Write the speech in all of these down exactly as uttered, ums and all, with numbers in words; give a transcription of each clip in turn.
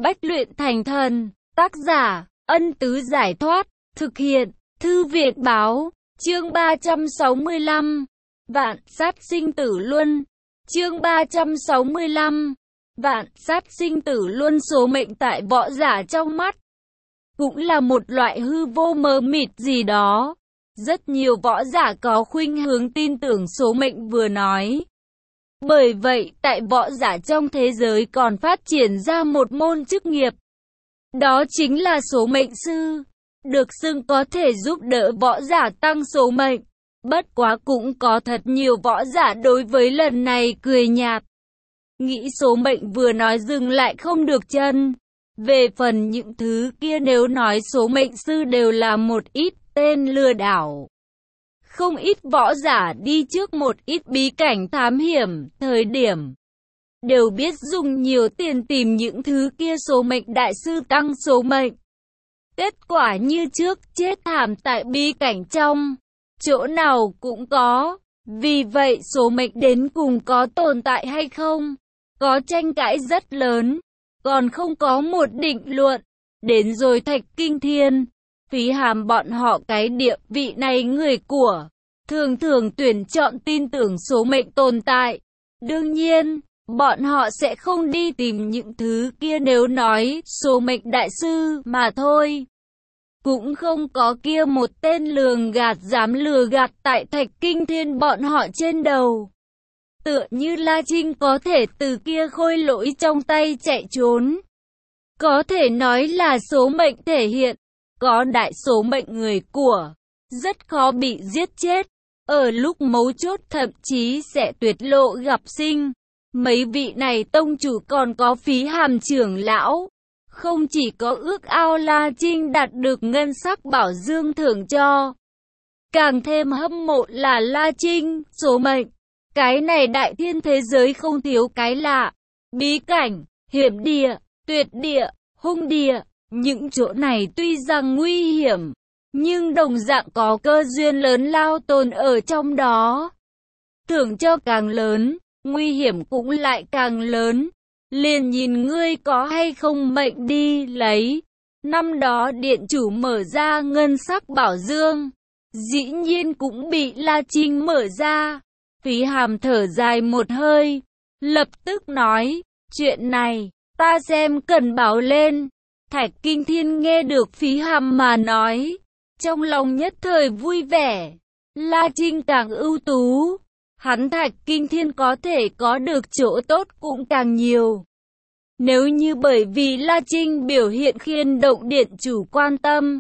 Bách luyện thành thần. Tác giả, Ân Tứ Giải Thoát. Thực hiện, Thư Việt Báo. Chương ba trăm sáu mươi lăm. Vạn sát sinh tử luân. Chương ba trăm sáu mươi lăm. Vạn sát sinh tử luân. Số mệnh tại võ giả trong mắt cũng là một loại hư vô mờ mịt gì đó. Rất nhiều võ giả có khuynh hướng tin tưởng số mệnh vừa nói. Bởi vậy, tại võ giả trong thế giới còn phát triển ra một môn chức nghiệp. Đó chính là số mệnh sư, được xưng có thể giúp đỡ võ giả tăng số mệnh. Bất quá cũng có thật nhiều võ giả đối với lần này cười nhạt. Nghĩ số mệnh vừa nói dừng lại không được chân. Về phần những thứ kia nếu nói số mệnh sư đều là một ít tên lừa đảo. Không ít võ giả đi trước một ít bí cảnh thám hiểm, thời điểm đều biết dùng nhiều tiền tìm những thứ kia số mệnh đại sư tăng số mệnh. Kết quả như trước chết thảm tại bí cảnh trong, chỗ nào cũng có. Vì vậy số mệnh đến cùng có tồn tại hay không, có tranh cãi rất lớn, còn không có một định luận. Đến rồi Thạch Kinh Thiên, Phí Hàm bọn họ cái địa vị này người của, thường thường tuyển chọn tin tưởng số mệnh tồn tại. Đương nhiên, bọn họ sẽ không đi tìm những thứ kia nếu nói số mệnh đại sư mà thôi. Cũng không có kia một tên lường gạt dám lừa gạt tại Thạch Kinh Thiên bọn họ trên đầu. Tựa như La Trinh có thể từ kia khôi lỗi trong tay chạy trốn. Có thể nói là số mệnh thể hiện, có đại số mệnh người của, rất khó bị giết chết. Ở lúc mấu chốt thậm chí sẽ tuyệt lộ gặp sinh. Mấy vị này tông chủ còn có Phí Hàm trưởng lão. Không chỉ có ước ao La Trinh đạt được ngân sắc bảo dương thưởng cho. Càng thêm hâm mộ là La Trinh, số mệnh. Cái này đại thiên thế giới không thiếu cái lạ. Bí cảnh, hiểm địa, tuyệt địa, hung địa. Những chỗ này tuy rằng nguy hiểm, nhưng đồng dạng có cơ duyên lớn lao tồn ở trong đó. Thưởng cho càng lớn, nguy hiểm cũng lại càng lớn. Liền nhìn ngươi có hay không mệnh đi lấy. Năm đó điện chủ mở ra ngân sắc bảo dương, dĩ nhiên cũng bị La Trinh mở ra. Phí Hàm thở dài một hơi, lập tức nói, chuyện này, ta xem cần báo lên. Thạch Kinh Thiên nghe được Phí Hàm mà nói, trong lòng nhất thời vui vẻ. La Trinh càng ưu tú, hắn Thạch Kinh Thiên có thể có được chỗ tốt cũng càng nhiều. Nếu như bởi vì La Trinh biểu hiện khiên động điện chủ quan tâm,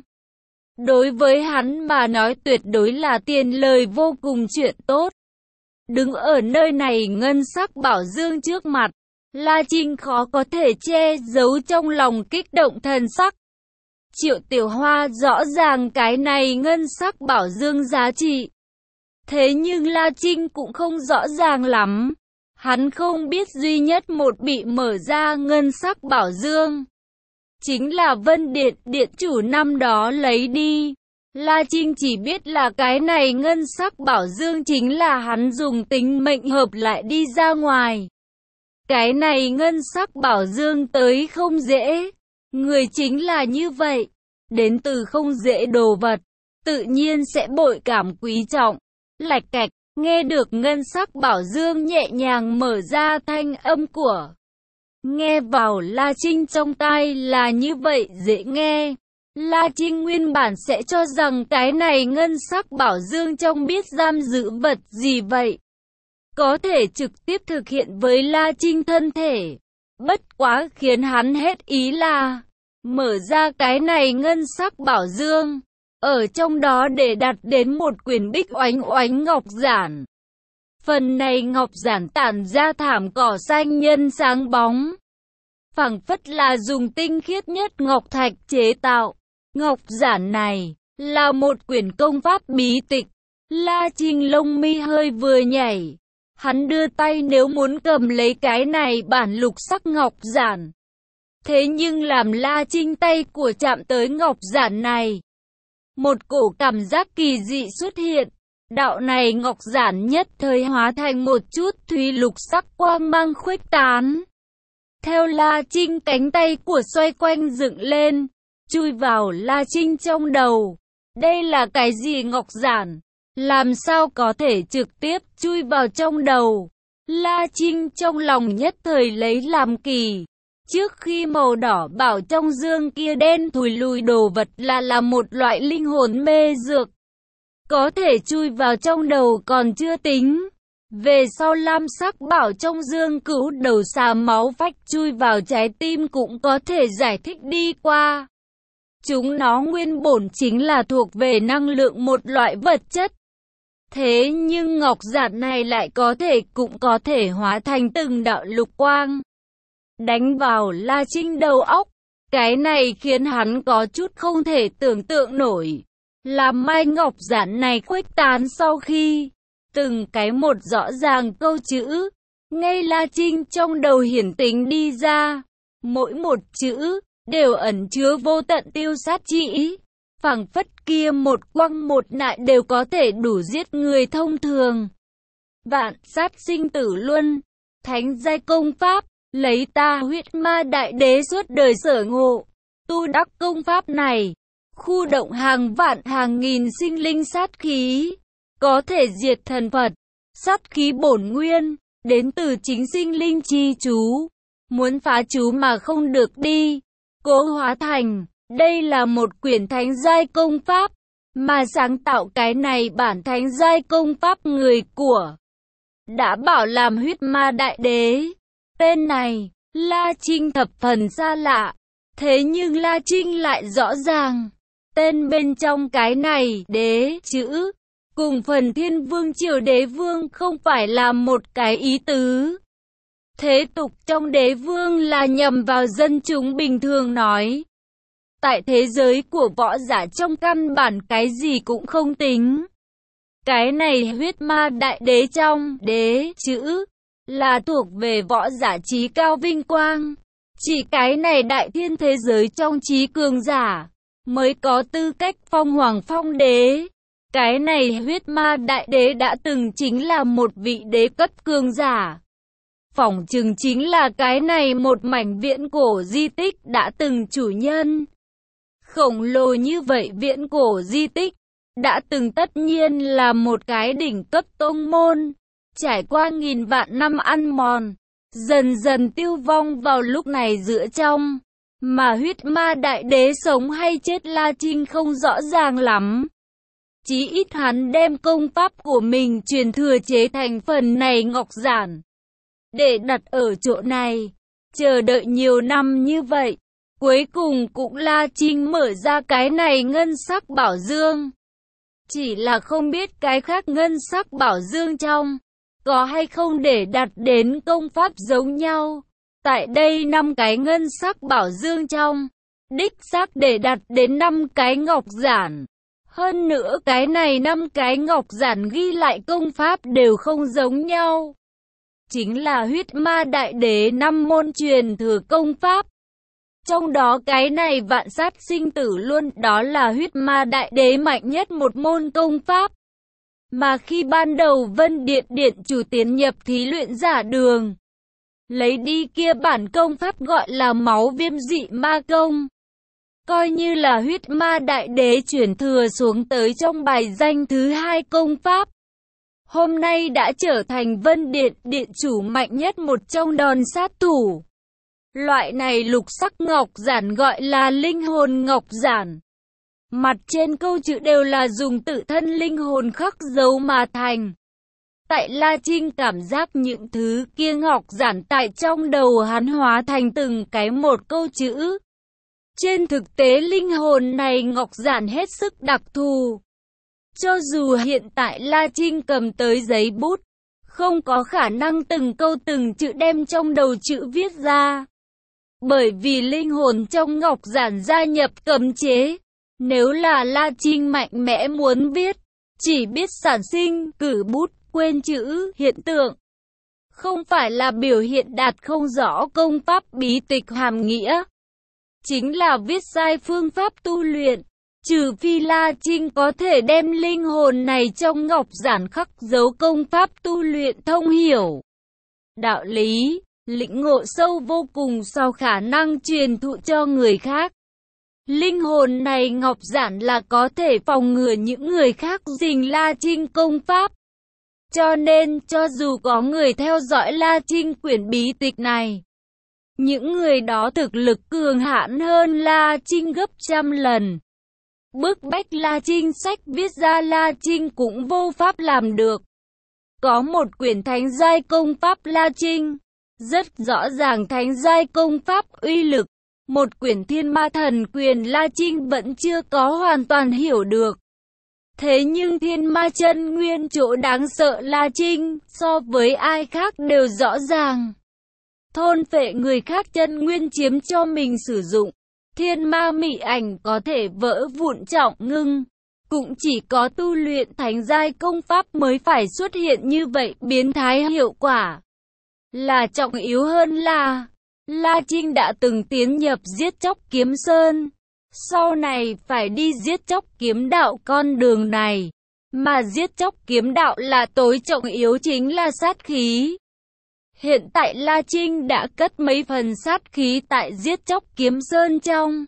đối với hắn mà nói tuyệt đối là tiền lời vô cùng chuyện tốt. Đứng ở nơi này ngân sắc bảo dương trước mặt, La Trinh khó có thể che giấu trong lòng kích động thần sắc. Triệu Tiểu Hoa rõ ràng cái này ngân sắc bảo dương giá trị. Thế nhưng La Trinh cũng không rõ ràng lắm. Hắn không biết duy nhất một bị mở ra ngân sắc bảo dương chính là Vân Điện điện chủ năm đó lấy đi. La Trinh chỉ biết là cái này ngân sắc bảo dương chính là hắn dùng tính mệnh hợp lại đi ra ngoài. Cái này ngân sắc bảo dương tới không dễ. Người chính là như vậy. Đến từ không dễ đồ vật, tự nhiên sẽ bội cảm quý trọng. Lạch cạch, nghe được ngân sắc bảo dương nhẹ nhàng mở ra thanh âm của. Nghe vào La Trinh trong tai là như vậy dễ nghe. La Trinh nguyên bản sẽ cho rằng cái này ngân sắc bảo dương trong biết giam giữ vật gì vậy. Có thể trực tiếp thực hiện với La Trinh thân thể. Bất quá khiến hắn hết ý là mở ra cái này ngân sắc bảo dương. Ở trong đó để đặt đến một quyển bích oánh oánh ngọc giản. Phần này ngọc giản tản ra thảm cỏ xanh nhân sáng bóng. Phảng phất là dùng tinh khiết nhất ngọc thạch chế tạo. Ngọc giản này là một quyển công pháp bí tịch. La Trinh lông mi hơi vừa nhảy. Hắn đưa tay nếu muốn cầm lấy cái này bản lục sắc ngọc giản. Thế nhưng làm La Trinh tay của chạm tới ngọc giản này, một cổ cảm giác kỳ dị xuất hiện. Đạo này ngọc giản nhất thời hóa thành một chút thủy lục sắc quang mang khuếch tán. Theo La Trinh cánh tay của xoay quanh dựng lên, chui vào La Trinh trong đầu. Đây là cái gì Ngọc Giản? Làm sao có thể trực tiếp chui vào trong đầu? La Trinh trong lòng nhất thời lấy làm kỳ. Trước khi màu đỏ bảo trong dương kia đen thùi lùi đồ vật là là một loại linh hồn mê dược. Có thể chui vào trong đầu còn chưa tính. Về sau lam sắc bảo trong dương cữu đầu xà máu phách chui vào trái tim cũng có thể giải thích đi qua. Chúng nó nguyên bổn chính là thuộc về năng lượng một loại vật chất. Thế nhưng ngọc giản này lại có thể cũng có thể hóa thành từng đạo lục quang. Đánh vào La Trinh đầu óc. Cái này khiến hắn có chút không thể tưởng tượng nổi. Làm mai ngọc giản này khuếch tán sau khi từng cái một rõ ràng câu chữ. Ngay La Trinh trong đầu hiển tính đi ra. Mỗi một chữ đều ẩn chứa vô tận tiêu sát chỉ. Phảng phất kia một quăng một nại đều có thể đủ giết người thông thường. Vạn sát sinh tử luân, thánh giai công pháp, lấy ta huyết ma đại đế suốt đời sở ngộ. Tu đắc công pháp này, khu động hàng vạn hàng nghìn sinh linh sát khí, có thể diệt thần Phật. Sát khí bổn nguyên, đến từ chính sinh linh chi chú. Muốn phá chú mà không được đi, cố hóa thành. Đây là một quyển thánh giai công pháp, mà sáng tạo cái này bản thánh giai công pháp người của đã bảo làm huyết ma đại đế. Tên này, La Trinh thập phần xa lạ, thế nhưng La Trinh lại rõ ràng. Tên bên trong cái này, đế chữ, cùng phần thiên vương triều đế vương không phải là một cái ý tứ. Thế tục trong đế vương là nhằm vào dân chúng bình thường nói. Tại thế giới của võ giả trong căn bản cái gì cũng không tính. Cái này huyết ma đại đế trong đế chữ là thuộc về võ giả trí cao vinh quang. Chỉ cái này đại thiên thế giới trong trí cường giả mới có tư cách phong hoàng phong đế. Cái này huyết ma đại đế đã từng chính là một vị đế cấp cường giả. Phỏng chừng chính là cái này một mảnh viễn cổ di tích đã từng chủ nhân. Khổng lồ như vậy viễn cổ di tích, đã từng tất nhiên là một cái đỉnh cấp tông môn, trải qua nghìn vạn năm ăn mòn, dần dần tiêu vong vào lúc này giữa trong, mà huyết ma đại đế sống hay chết La Trinh không rõ ràng lắm. Chí ít hắn đem công pháp của mình truyền thừa chế thành phần này ngọc giản, để đặt ở chỗ này, chờ đợi nhiều năm như vậy. Cuối cùng cũng La Trinh mở ra cái này ngân sắc bảo dương. Chỉ là không biết cái khác ngân sắc bảo dương trong, có hay không để đặt đến công pháp giống nhau. Tại đây năm cái ngân sắc bảo dương trong, đích xác để đặt đến năm cái ngọc giản. Hơn nữa cái này năm cái ngọc giản ghi lại công pháp đều không giống nhau. Chính là huyết ma đại đế năm môn truyền thừa công pháp. Trong đó cái này vạn sát sinh tử luôn đó là huyết ma đại đế mạnh nhất một môn công pháp. Mà khi ban đầu Vân Điện Điện chủ tiến nhập thí luyện giả đường, lấy đi kia bản công pháp gọi là máu viêm dị ma công. Coi như là huyết ma đại đế chuyển thừa xuống tới trong bài danh thứ hai công pháp. Hôm nay đã trở thành Vân Điện Điện chủ mạnh nhất một trong đòn sát thủ. Loại này lục sắc ngọc giản gọi là linh hồn ngọc giản. Mặt trên câu chữ đều là dùng tự thân linh hồn khắc dấu mà thành. Tại La Trinh cảm giác những thứ kia ngọc giản tại trong đầu hắn hóa thành từng cái một câu chữ. Trên thực tế linh hồn này ngọc giản hết sức đặc thù. Cho dù hiện tại La Trinh cầm tới giấy bút, không có khả năng từng câu từng chữ đem trong đầu chữ viết ra. Bởi vì linh hồn trong ngọc giản gia nhập cấm chế. Nếu là La Trinh mạnh mẽ muốn viết, chỉ biết sản sinh, cử bút, quên chữ, hiện tượng. Không phải là biểu hiện đạt không rõ công pháp bí tịch hàm nghĩa. Chính là viết sai phương pháp tu luyện. Trừ phi La Trinh có thể đem linh hồn này trong ngọc giản khắc dấu công pháp tu luyện thông hiểu đạo lý. lĩnh ngộ sâu vô cùng sau khả năng truyền thụ cho người khác. Linh hồn này ngọc giản là có thể phòng ngừa những người khác rình La Trinh công pháp. Cho nên, cho dù có người theo dõi La Trinh quyển bí tịch này, những người đó thực lực cường hãn hơn La Trinh gấp trăm lần. Bức bách La Trinh sách viết ra La Trinh cũng vô pháp làm được. Có một quyển thánh giai công pháp La Trinh, rất rõ ràng thánh giai công pháp uy lực. Một quyển thiên ma thần quyền La Trinh vẫn chưa có hoàn toàn hiểu được. Thế nhưng thiên ma chân nguyên chỗ đáng sợ La Trinh, so với ai khác đều rõ ràng. Thôn phệ người khác chân nguyên chiếm cho mình sử dụng. Thiên ma mị ảnh có thể vỡ vụn trọng ngưng. Cũng chỉ có tu luyện thánh giai công pháp mới phải xuất hiện như vậy biến thái hiệu quả. Là trọng yếu hơn là La Trinh đã từng tiến nhập giết chóc kiếm sơn. Sau này phải đi giết chóc kiếm đạo con đường này. Mà giết chóc kiếm đạo là tối trọng yếu chính là sát khí. Hiện tại La Trinh đã cất mấy phần sát khí tại giết chóc kiếm sơn trong.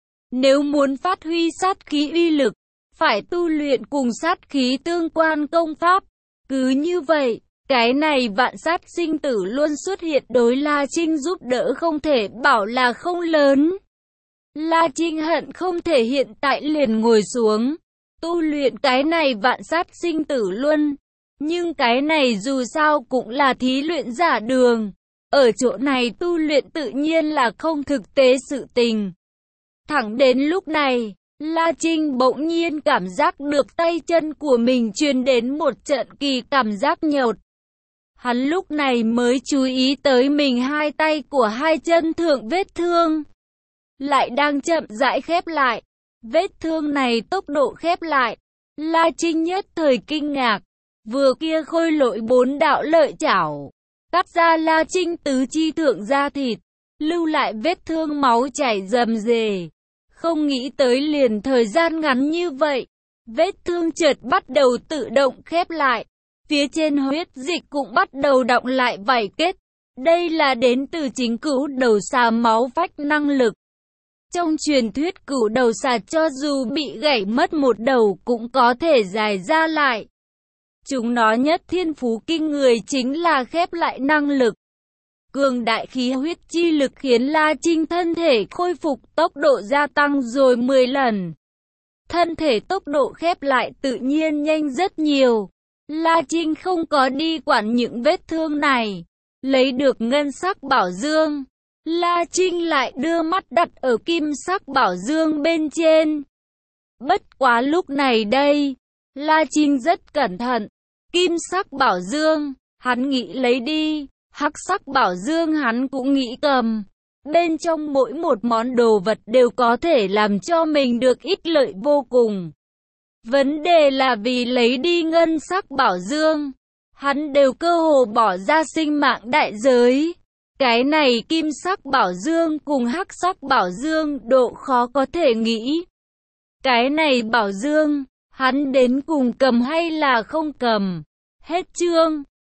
Nếu muốn phát huy sát khí uy lực, phải tu luyện cùng sát khí tương quan công pháp. Cứ như vậy, cái này vạn sát sinh tử luôn xuất hiện đối La Trinh giúp đỡ không thể bảo là không lớn. La Trinh hận không thể hiện tại liền ngồi xuống, tu luyện cái này vạn sát sinh tử luôn. Nhưng cái này dù sao cũng là thí luyện giả đường. Ở chỗ này tu luyện tự nhiên là không thực tế sự tình. Thẳng đến lúc này, La Trinh bỗng nhiên cảm giác được tay chân của mình truyền đến một trận kỳ cảm giác nhột. Hắn lúc này mới chú ý tới mình hai tay của hai chân thượng vết thương lại đang chậm rãi khép lại. Vết thương này tốc độ khép lại, La Trinh nhất thời kinh ngạc. Vừa kia khôi lỗi bốn đạo lợi chảo, cắt ra La Trinh tứ chi thượng da thịt, lưu lại vết thương máu chảy rầm rề. Không nghĩ tới liền thời gian ngắn như vậy, vết thương chợt bắt đầu tự động khép lại. Phía trên huyết dịch cũng bắt đầu đọng lại vảy kết. Đây là đến từ chính cửu đầu xà máu phách năng lực. Trong truyền thuyết cửu đầu xà cho dù bị gãy mất một đầu cũng có thể dài ra lại. Chúng nó nhất thiên phú kinh người chính là khép lại năng lực. Cường đại khí huyết chi lực khiến La Trinh thân thể khôi phục tốc độ gia tăng rồi mười lần. Thân thể tốc độ khép lại tự nhiên nhanh rất nhiều. La Trinh không có đi quản những vết thương này. Lấy được ngân sắc bảo dương, La Trinh lại đưa mắt đặt ở kim sắc bảo dương bên trên. Bất quá lúc này đây, La Trinh rất cẩn thận. Kim sắc bảo dương, hắn nghĩ lấy đi. Hắc sắc bảo dương hắn cũng nghĩ cầm. Bên trong mỗi một món đồ vật đều có thể làm cho mình được ích lợi vô cùng. Vấn đề là vì lấy đi ngân sắc bảo dương, hắn đều cơ hồ bỏ ra sinh mạng đại giới. Cái này kim sắc bảo dương cùng hắc sắc bảo dương độ khó có thể nghĩ. Cái này bảo dương, hắn đến cùng cầm hay là không cầm. Hết chương.